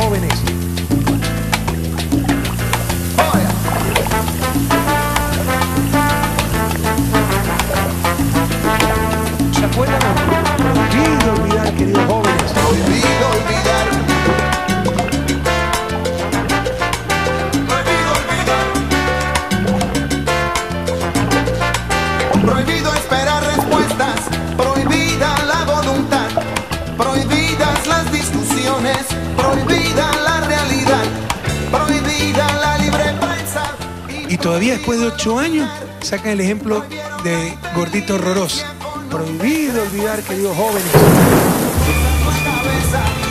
jóvenes. ¿Se acuerdan? Prohibido olvidar, queridos jóvenes. Prohibido olvidar. Prohibido esperar respuestas, prohibida la voluntad, prohibidas las discusiones, prohibida la realidad, prohibida la libre prensa. Y todavía después de 8 años sacan el ejemplo de Gordito Horroroso. Prohibido olvidar, queridos jóvenes. Cabeza.